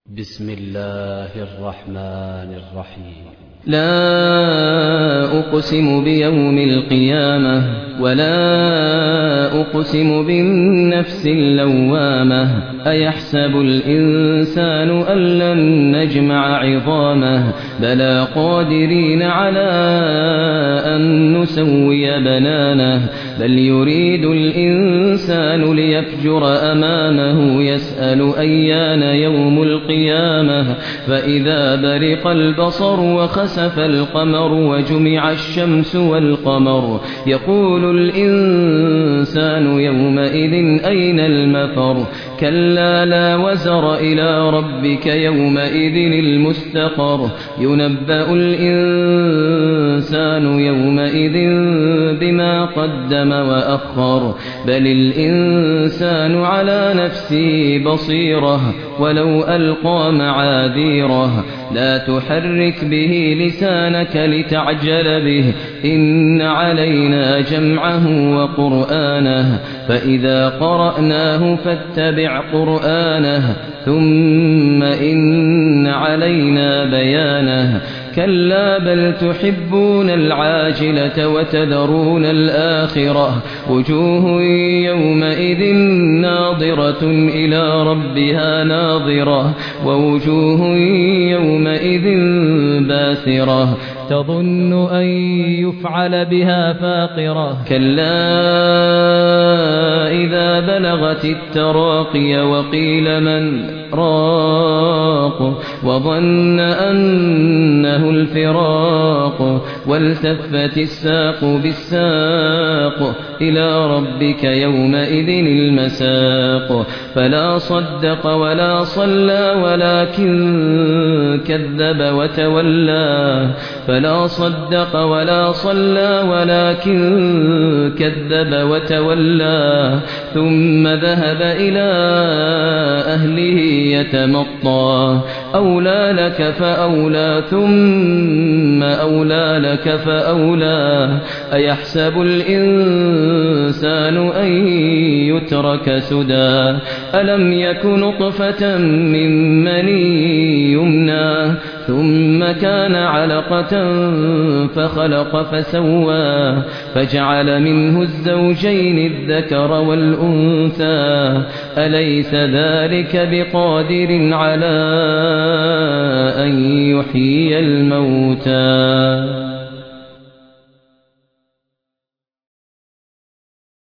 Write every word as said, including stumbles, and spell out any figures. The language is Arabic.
بسم الله الرحمن الرحيم. لا أقسم بيوم القيامة ولا أقسم بالنفس اللوامة أيحسب الإنسان أن لن نجمع عظامه بلى قادرين على أن نسوي بنانه بل يريد الإنسان ليفجر أمامه يسأل أيان يوم القيامة فإذا برق البصر وخسف القمر وجمع الشمس والقمر يقول الإنسان يومئذ أين المفر كلا لا وزر إلى ربك يومئذ المستقر ينبأ الإنسان يومئذ بما قدم وأخر بل الإنسان على نفسه بصيرة ولو ألقى معاذيره لا تحرك به لسانك لتعجل به إن علينا جمعه وقرآنه فإذا قرأناه فاتبع قرآنه ثم إن علينا بيانه كلا بل تحبون العاجلة وتذرون الآخرة وجوه يومئذ ناظرة إلى ربها ناظرة ووجوه يومئذ باسرة تظن أن يفعل بها فاقرة كلا إذا بلغت التراقي وقيل من راق وظن أنه الفراق والتفت الساق بالساق إلى ربك يومئذ المساق فلا صدق ولا صلى ولكن كذب وتولى فلا صدق ولا صلى ولكن كذب وتولى ثم ذهب إلى أهله يتمطى أولى لك فأولى ثم أولى لك فأولى أيحسب الإنسان أن يترك سدى ألم يك نطفة من مني يمنى ثم كان علقة فخلق فسوى فجعل منه الزوجين الذكر والأنثى أليس ذلك بقادر على أن يحيي الموتى